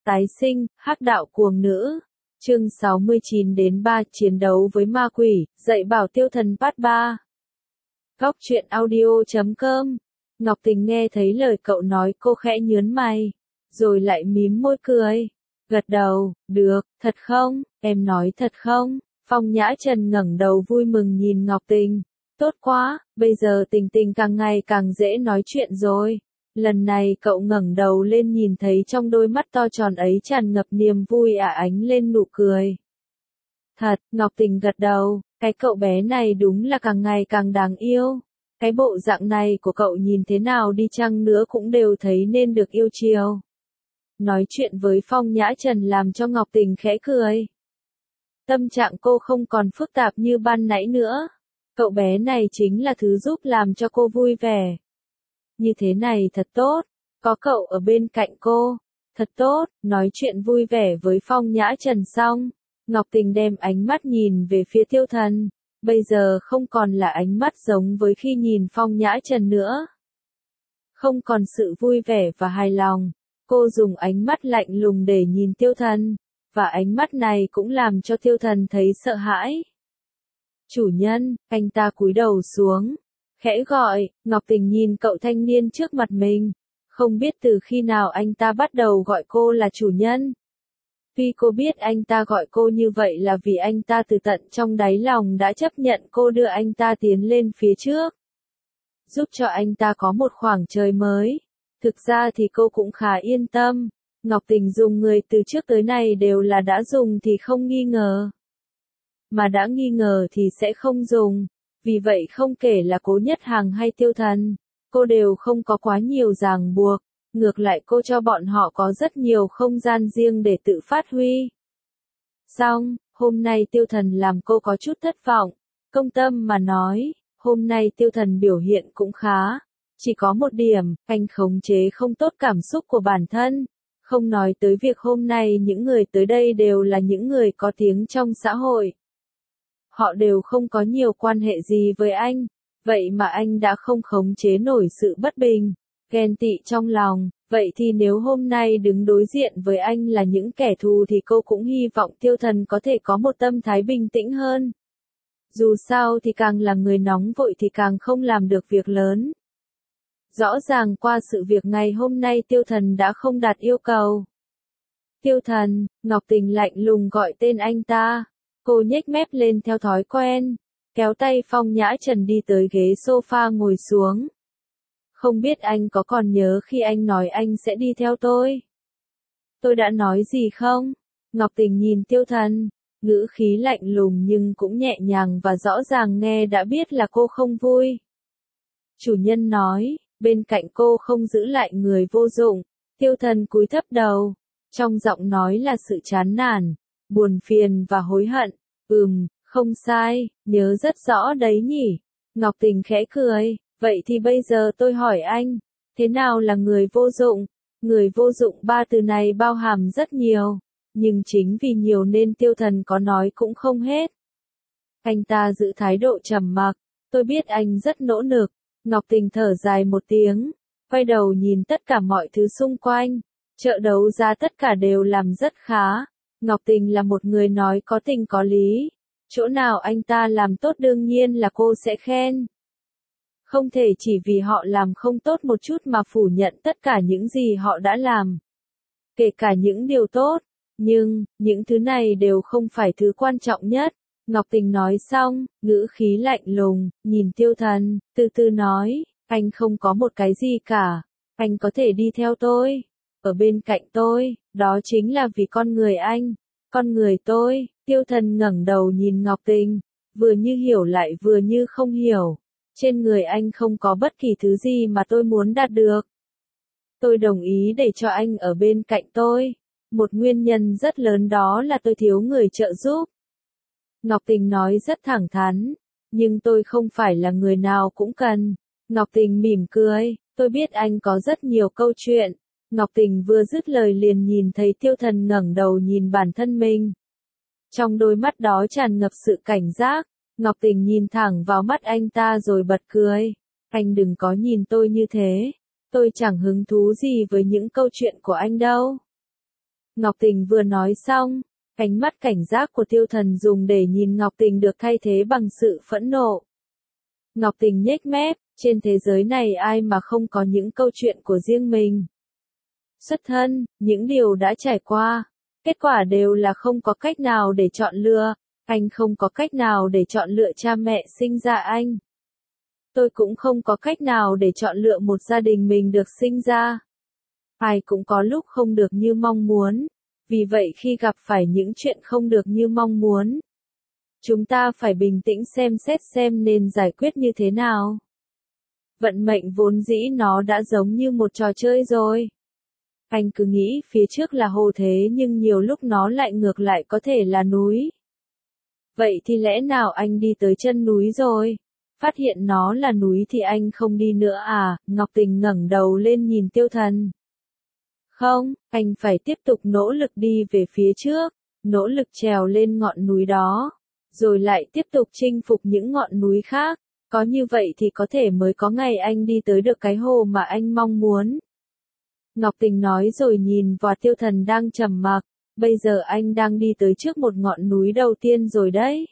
Tái sinh, hắc đạo cuồng nữ. Chương 69-3 chiến đấu với ma quỷ, dạy bảo tiêu thần part 3. Góc truyện audio.com. Ngọc Tình nghe thấy lời cậu nói cô khẽ nhướng mày, rồi lại mím môi cười. Gật đầu, được, thật không, em nói thật không? Phong Nhã Trần ngẩng đầu vui mừng nhìn Ngọc Tình. Tốt quá, bây giờ Tình Tình càng ngày càng dễ nói chuyện rồi. Lần này cậu ngẩng đầu lên nhìn thấy trong đôi mắt to tròn ấy tràn ngập niềm vui ánh lên nụ cười. Thật, Ngọc Tình gật đầu, cái cậu bé này đúng là càng ngày càng đáng yêu. Cái bộ dạng này của cậu nhìn thế nào đi chăng nữa cũng đều thấy nên được yêu chiều. Nói chuyện với Phong Nhã Trần làm cho Ngọc Tình khẽ cười. Tâm trạng cô không còn phức tạp như ban nãy nữa. Cậu bé này chính là thứ giúp làm cho cô vui vẻ. Như thế này thật tốt, có cậu ở bên cạnh cô, thật tốt. Nói chuyện vui vẻ với Phong Nhã Trần xong, Ngọc Tình đem ánh mắt nhìn về phía Tiêu Thần, bây giờ không còn là ánh mắt giống với khi nhìn Phong Nhã Trần nữa. Không còn sự vui vẻ và hài lòng, cô dùng ánh mắt lạnh lùng để nhìn Tiêu Thần, và ánh mắt này cũng làm cho Tiêu Thần thấy sợ hãi. Chủ nhân, anh ta cúi đầu xuống, khẽ gọi. Ngọc Tình nhìn cậu thanh niên trước mặt mình, không biết từ khi nào anh ta bắt đầu gọi cô là chủ nhân. Tuy cô biết anh ta gọi cô như vậy là vì anh ta từ tận trong đáy lòng đã chấp nhận cô đưa anh ta tiến lên phía trước, giúp cho anh ta có một khoảng trời mới. Thực ra thì cô cũng khá yên tâm, Ngọc Tình dùng người từ trước tới nay đều là đã dùng thì không nghi ngờ, mà đã nghi ngờ thì sẽ không dùng. Vì vậy không kể là Cố Nhất Hằng hay Tiêu Thần, cô đều không có quá nhiều ràng buộc, ngược lại cô cho bọn họ có rất nhiều không gian riêng để tự phát huy. Xong, hôm nay Tiêu Thần làm cô có chút thất vọng, công tâm mà nói, hôm nay Tiêu Thần biểu hiện cũng khá, chỉ có một điểm, anh khống chế không tốt cảm xúc của bản thân. Không nói tới việc hôm nay những người tới đây đều là những người có tiếng trong xã hội. Họ đều không có nhiều quan hệ gì với anh, vậy mà anh đã không khống chế nổi sự bất bình, ghen tị trong lòng. Vậy thì nếu hôm nay đứng đối diện với anh là những kẻ thù thì cô cũng hy vọng Tiêu Thần có thể có một tâm thái bình tĩnh hơn. Dù sao thì càng là người nóng vội thì càng không làm được việc lớn. Rõ ràng qua sự việc ngày hôm nay Tiêu Thần đã không đạt yêu cầu. Tiêu Thần, Ngọc Tình lạnh lùng gọi tên anh ta. Cô nhếch mép lên theo thói quen, kéo tay Phong Nhã Trần đi tới ghế sofa ngồi xuống. Không biết anh có còn nhớ khi anh nói anh sẽ đi theo tôi? Tôi đã nói gì không? Ngọc Tình nhìn Tiêu Thần, ngữ khí lạnh lùng nhưng cũng nhẹ nhàng và rõ ràng nghe đã biết là cô không vui. Chủ nhân nói, bên cạnh cô không giữ lại người vô dụng. Tiêu Thần cúi thấp đầu, trong giọng nói là sự chán nản, buồn phiền và hối hận. Không sai, nhớ rất rõ đấy nhỉ. Ngọc Tình khẽ cười, vậy thì bây giờ tôi hỏi anh, thế nào là người vô dụng? Người vô dụng ba từ này bao hàm rất nhiều, nhưng chính vì nhiều nên Tiêu Thần có nói cũng không hết. Anh ta giữ thái độ trầm mặc, tôi biết anh rất nỗ lực. Ngọc Tình thở dài một tiếng, quay đầu nhìn tất cả mọi thứ xung quanh, chợ đấu giá tất cả đều làm rất khá. Ngọc Tình là một người nói có tình có lý, chỗ nào anh ta làm tốt đương nhiên là cô sẽ khen. Không thể chỉ vì họ làm không tốt một chút mà phủ nhận tất cả những gì họ đã làm, kể cả những điều tốt, nhưng, những thứ này đều không phải thứ quan trọng nhất. Ngọc Tình nói xong, ngữ khí lạnh lùng, nhìn Tiêu Thần, từ từ nói, anh không có một cái gì cả, anh có thể đi theo tôi, ở bên cạnh tôi, đó chính là vì con người anh, con người tôi. Tiêu Thần ngẩng đầu nhìn Ngọc Tình, vừa như hiểu lại vừa như không hiểu. Trên người anh không có bất kỳ thứ gì mà tôi muốn đạt được. Tôi đồng ý để cho anh ở bên cạnh tôi. Một nguyên nhân rất lớn đó là tôi thiếu người trợ giúp. Ngọc Tình nói rất thẳng thắn, nhưng tôi không phải là người nào cũng cần. Ngọc Tình mỉm cười, tôi biết anh có rất nhiều câu chuyện. Ngọc Tình vừa dứt lời liền nhìn thấy Tiêu Thần ngẩng đầu nhìn bản thân mình. Trong đôi mắt đó tràn ngập sự cảnh giác. Ngọc Tình nhìn thẳng vào mắt anh ta rồi bật cười. Anh đừng có nhìn tôi như thế. Tôi chẳng hứng thú gì với những câu chuyện của anh đâu. Ngọc Tình vừa nói xong, ánh mắt cảnh giác của Tiêu Thần dùng để nhìn Ngọc Tình được thay thế bằng sự phẫn nộ. Ngọc Tình nhếch mép, trên thế giới này ai mà không có những câu chuyện của riêng mình. Xuất thân, những điều đã trải qua, kết quả đều là không có cách nào để chọn lựa, anh không có cách nào để chọn lựa cha mẹ sinh ra anh. Tôi cũng không có cách nào để chọn lựa một gia đình mình được sinh ra. Ai cũng có lúc không được như mong muốn, vì vậy khi gặp phải những chuyện không được như mong muốn, chúng ta phải bình tĩnh xem xét xem nên giải quyết như thế nào. Vận mệnh vốn dĩ nó đã giống như một trò chơi rồi. Anh cứ nghĩ phía trước là hồ thế nhưng nhiều lúc nó lại ngược lại có thể là núi. Vậy thì lẽ nào anh đi tới chân núi rồi? Phát hiện nó là núi thì anh không đi nữa à? Ngọc Tình ngẩng đầu lên nhìn Tiêu Thần. Không, anh phải tiếp tục nỗ lực đi về phía trước, nỗ lực trèo lên ngọn núi đó, rồi lại tiếp tục chinh phục những ngọn núi khác. Có như vậy thì có thể mới có ngày anh đi tới được cái hồ mà anh mong muốn. Ngọc Tình nói rồi nhìn vào Tiêu Thần đang trầm mặc, bây giờ anh đang đi tới trước một ngọn núi đầu tiên rồi đấy.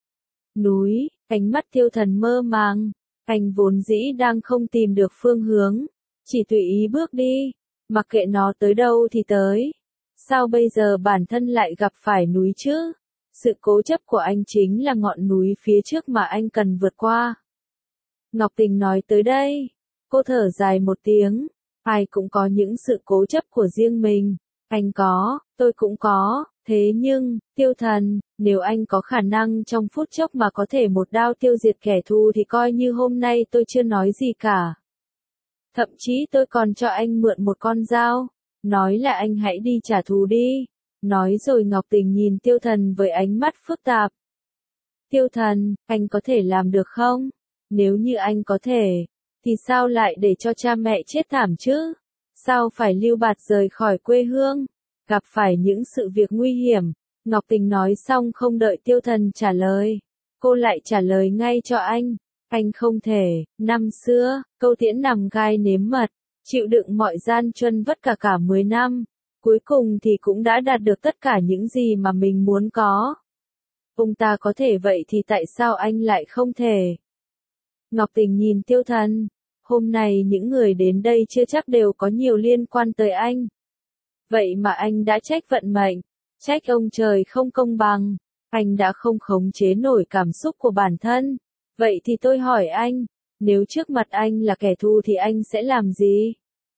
Núi, ánh mắt Tiêu Thần mơ màng, anh vốn dĩ đang không tìm được phương hướng, chỉ tùy ý bước đi, mặc kệ nó tới đâu thì tới. Sao bây giờ bản thân lại gặp phải núi chứ? Sự cố chấp của anh chính là ngọn núi phía trước mà anh cần vượt qua. Ngọc Tình nói tới đây, cô thở dài một tiếng, ai cũng có những sự cố chấp của riêng mình, anh có, tôi cũng có, thế nhưng, Tiêu Thần, nếu anh có khả năng trong phút chốc mà có thể một đao tiêu diệt kẻ thù thì coi như hôm nay tôi chưa nói gì cả. Thậm chí tôi còn cho anh mượn một con dao, nói là anh hãy đi trả thù đi. Nói rồi Ngọc Tình nhìn Tiêu Thần với ánh mắt phức tạp. Tiêu Thần, anh có thể làm được không? Nếu như anh có thể, thì sao lại để cho cha mẹ chết thảm chứ? Sao phải lưu bạt rời khỏi quê hương? Gặp phải những sự việc nguy hiểm. Ngọc Tình nói xong không đợi Tiêu Thần trả lời. Cô lại trả lời ngay cho anh. Anh không thể, năm xưa, Câu Tiễn nằm gai nếm mật, chịu đựng mọi gian truân vất cả 10 năm. Cuối cùng thì cũng đã đạt được tất cả những gì mà mình muốn có. Ông ta có thể vậy thì tại sao anh lại không thể? Ngọc Tình nhìn Tiêu Thần. Hôm nay những người đến đây chưa chắc đều có nhiều liên quan tới anh. Vậy mà anh đã trách vận mệnh, trách ông trời không công bằng. Anh đã không khống chế nổi cảm xúc của bản thân. Vậy thì tôi hỏi anh, nếu trước mặt anh là kẻ thù thì anh sẽ làm gì?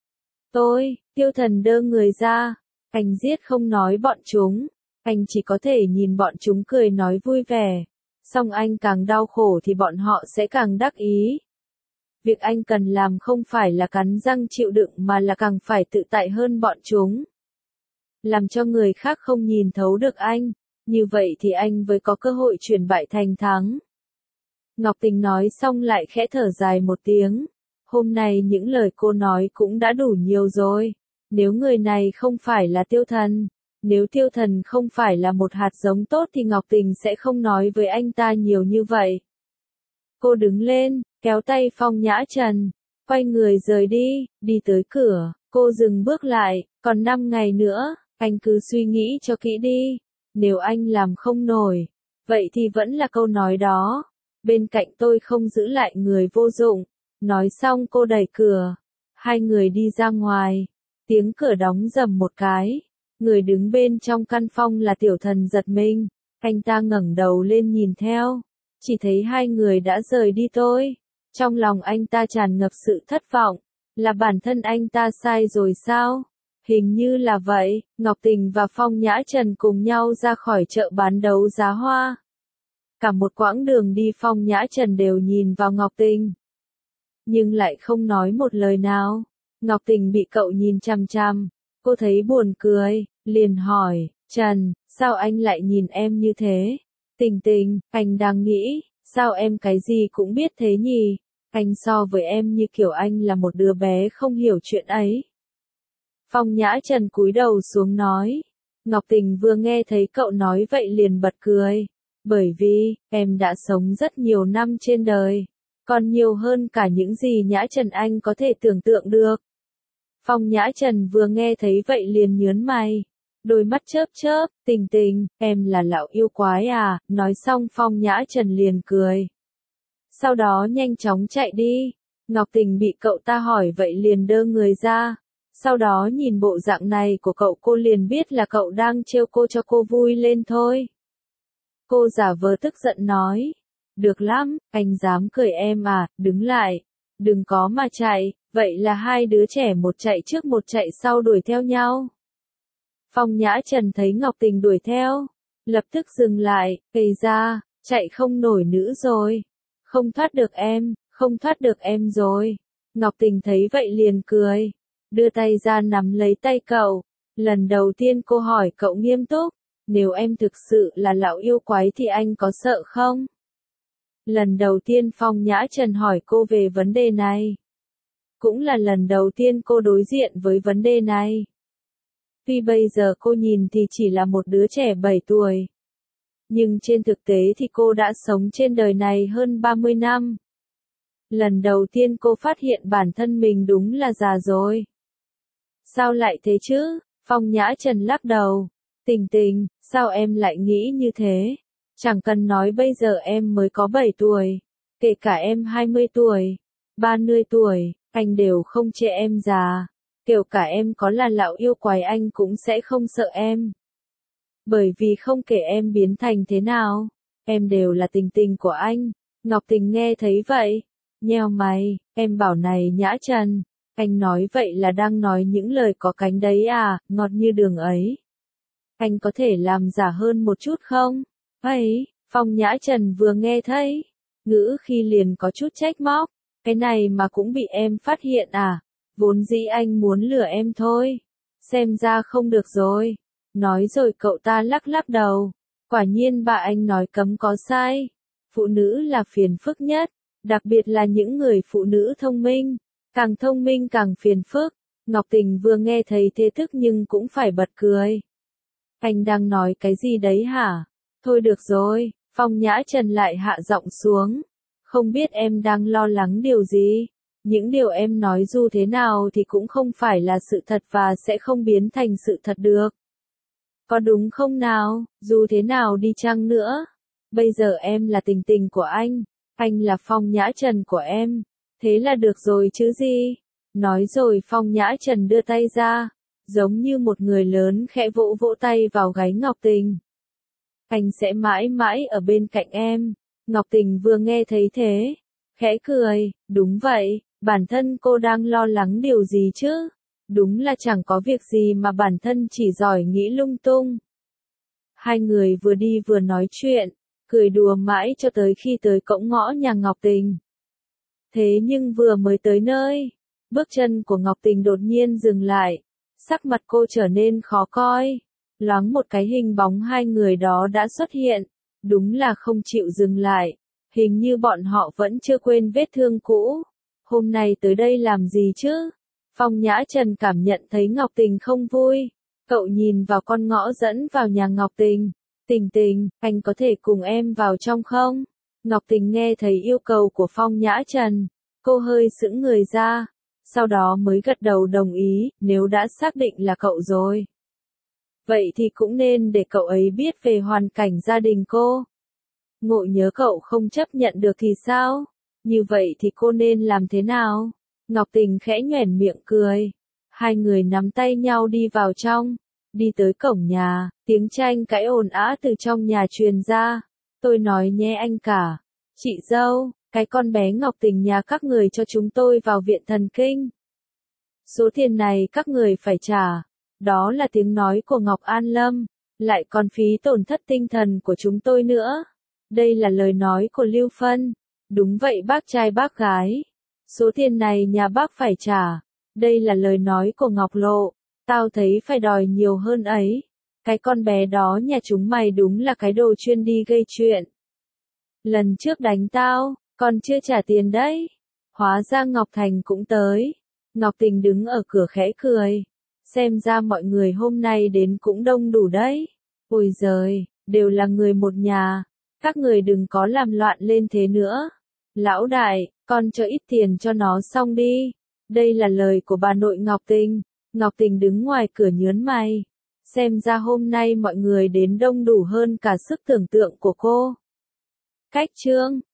Tiêu Thần đơ người ra. Anh giết không nói bọn chúng. Anh chỉ có thể nhìn bọn chúng cười nói vui vẻ. Xong anh càng đau khổ thì bọn họ sẽ càng đắc ý. Việc anh cần làm không phải là cắn răng chịu đựng mà là càng phải tự tại hơn bọn chúng. Làm cho người khác không nhìn thấu được anh. Như vậy thì anh mới có cơ hội chuyển bại thành thắng. Ngọc Tình nói xong lại khẽ thở dài một tiếng. Hôm nay những lời cô nói cũng đã đủ nhiều rồi. Nếu người này không phải là Tiêu Thần, nếu Tiêu Thần không phải là một hạt giống tốt thì Ngọc Tình sẽ không nói với anh ta nhiều như vậy. Cô đứng lên, kéo tay Phong Nhã Trần, quay người rời đi, đi tới cửa, cô dừng bước lại, còn 5 ngày nữa, anh cứ suy nghĩ cho kỹ đi. Nếu anh làm không nổi, vậy thì vẫn là câu nói đó. Bên cạnh tôi không giữ lại người vô dụng. Nói xong cô đẩy cửa. Hai người đi ra ngoài. Tiếng cửa đóng rầm một cái. Người đứng bên trong căn phòng là Tiểu Thần giật mình. Anh ta ngẩng đầu lên nhìn theo. Chỉ thấy hai người đã rời đi thôi. Trong lòng anh ta tràn ngập sự thất vọng. Là bản thân anh ta sai rồi sao? Hình như là vậy. Ngọc Tình và Phong Nhã Trần cùng nhau ra khỏi chợ bán đấu giá hoa. Cả một quãng đường đi Phong Nhã Trần đều nhìn vào Ngọc Tình. Nhưng lại không nói một lời nào. Ngọc Tình bị cậu nhìn chằm chằm. Cô thấy buồn cười, liền hỏi, Trần, sao anh lại nhìn em như thế? Tình Tình, anh đang nghĩ, sao em cái gì cũng biết thế nhỉ? Anh so với em như kiểu anh là một đứa bé không hiểu chuyện ấy. Phong Nhã Trần cúi đầu xuống nói. Ngọc Tình vừa nghe thấy cậu nói vậy liền bật cười. Bởi vì, em đã sống rất nhiều năm trên đời. Còn nhiều hơn cả những gì Nhã Trần anh có thể tưởng tượng được. Phong Nhã Trần vừa nghe thấy vậy liền nhớn mày. đôi mắt chớp chớp, Tình Tình, em là lão yêu quái à, nói xong Phong Nhã Trần liền cười. Sau đó nhanh chóng chạy đi, Ngọc Tình bị cậu ta hỏi vậy liền đơ người ra. Sau đó nhìn bộ dạng này của cậu cô liền biết là cậu đang trêu cô cho cô vui lên thôi. Cô giả vờ tức giận nói. Được lắm, anh dám cười em à, đứng lại. Đừng có mà chạy, vậy là hai đứa trẻ một chạy trước một chạy sau đuổi theo nhau. Phong Nhã Trần thấy Ngọc Tình đuổi theo, lập tức dừng lại, gây ra, chạy không nổi nữa rồi. Không thoát được em, không thoát được em rồi. Ngọc Tình thấy vậy liền cười, đưa tay ra nắm lấy tay cậu. Lần đầu tiên cô hỏi cậu nghiêm túc, nếu em thực sự là lão yêu quái thì anh có sợ không? Lần đầu tiên Phong Nhã Trần hỏi cô về vấn đề này. Cũng là lần đầu tiên cô đối diện với vấn đề này. Tuy bây giờ cô nhìn thì chỉ là một đứa trẻ 7 tuổi. Nhưng trên thực tế thì cô đã sống trên đời này hơn 30 năm. Lần đầu tiên cô phát hiện bản thân mình đúng là già rồi. Sao lại thế chứ? Phong Nhã Trần lắc đầu. Tình Tình, sao em lại nghĩ như thế? Chẳng cần nói bây giờ em mới có 7 tuổi. Kể cả em 20 tuổi, 30 tuổi, anh đều không chê em già. Kể cả em có là lão yêu quái anh cũng sẽ không sợ em. Bởi vì không kể em biến thành thế nào, em đều là Tình Tình của anh. Ngọc Tình nghe thấy vậy, nheo mày, em bảo này Nhã Trần, anh nói vậy là đang nói những lời có cánh đấy à, ngọt như đường ấy. Anh có thể làm giả hơn một chút không? Ấy, Phong Nhã Trần vừa nghe thấy, ngữ khi liền có chút trách móc, cái này mà cũng bị em phát hiện à, vốn dĩ anh muốn lừa em thôi, xem ra không được rồi. Nói rồi cậu ta lắc lắc đầu, quả nhiên bà anh nói cấm có sai, phụ nữ là phiền phức nhất, đặc biệt là những người phụ nữ thông minh càng phiền phức. Ngọc Tình vừa nghe thấy thế thức nhưng cũng phải bật cười. Anh đang nói cái gì đấy hả? Thôi được rồi, Phong Nhã Trần lại hạ giọng xuống. Không biết em đang lo lắng điều gì? Những điều em nói dù thế nào thì cũng không phải là sự thật và sẽ không biến thành sự thật được. Có đúng không nào? Dù thế nào đi chăng nữa. Bây giờ em là Tình Tình của anh là Phong Nhã Trần của em. Thế là được rồi chứ gì? Nói rồi Phong Nhã Trần đưa tay ra, giống như một người lớn khẽ vỗ vỗ tay vào gáy Ngọc Tình. Anh sẽ mãi mãi ở bên cạnh em. Ngọc Tình vừa nghe thấy thế, khẽ cười, đúng vậy, bản thân cô đang lo lắng điều gì chứ? Đúng là chẳng có việc gì mà bản thân chỉ giỏi nghĩ lung tung. Hai người vừa đi vừa nói chuyện, cười đùa mãi cho tới khi tới cổng ngõ nhà Ngọc Tình. Thế nhưng vừa mới tới nơi, bước chân của Ngọc Tình đột nhiên dừng lại, sắc mặt cô trở nên khó coi. Loáng một cái hình bóng hai người đó đã xuất hiện, đúng là không chịu dừng lại, hình như bọn họ vẫn chưa quên vết thương cũ. Hôm nay tới đây làm gì chứ? Phong Nhã Trần cảm nhận thấy Ngọc Tình không vui, cậu nhìn vào con ngõ dẫn vào nhà Ngọc Tình. Tình Tình, anh có thể cùng em vào trong không? Ngọc Tình nghe thấy yêu cầu của Phong Nhã Trần, cô hơi sững người ra, sau đó mới gật đầu đồng ý, nếu đã xác định là cậu rồi. Vậy thì cũng nên để cậu ấy biết về hoàn cảnh gia đình cô. Ngộ nhớ cậu không chấp nhận được thì sao? Như vậy thì cô nên làm thế nào? Ngọc Tình khẽ nhoẻn miệng cười. Hai người nắm tay nhau đi vào trong. Đi tới cổng nhà, tiếng tranh cãi ồn ào từ trong nhà truyền ra. Tôi nói nhé anh cả. Chị dâu, cái con bé Ngọc Tình nhà các người cho chúng tôi vào viện thần kinh. Số tiền này các người phải trả. Đó là tiếng nói của Ngọc An Lâm, lại còn phí tổn thất tinh thần của chúng tôi nữa. Đây là lời nói của Lưu Phân. Đúng vậy bác trai bác gái. Số tiền này nhà bác phải trả. Đây là lời nói của Ngọc Lộ. Tao thấy phải đòi nhiều hơn ấy. Cái con bé đó nhà chúng mày đúng là cái đồ chuyên đi gây chuyện. Lần trước đánh tao, còn chưa trả tiền đấy. Hóa ra Ngọc Thành cũng tới. Ngọc Tình đứng ở cửa khẽ cười. Xem ra mọi người hôm nay đến cũng đông đủ đấy. Ôi giời, đều là người một nhà. Các người đừng có làm loạn lên thế nữa. Lão đại, con cho ít tiền cho nó xong đi. Đây là lời của bà nội Ngọc Tình. Ngọc Tình đứng ngoài cửa nhớn mày. Xem ra hôm nay mọi người đến đông đủ hơn cả sức tưởng tượng của cô. Cách chương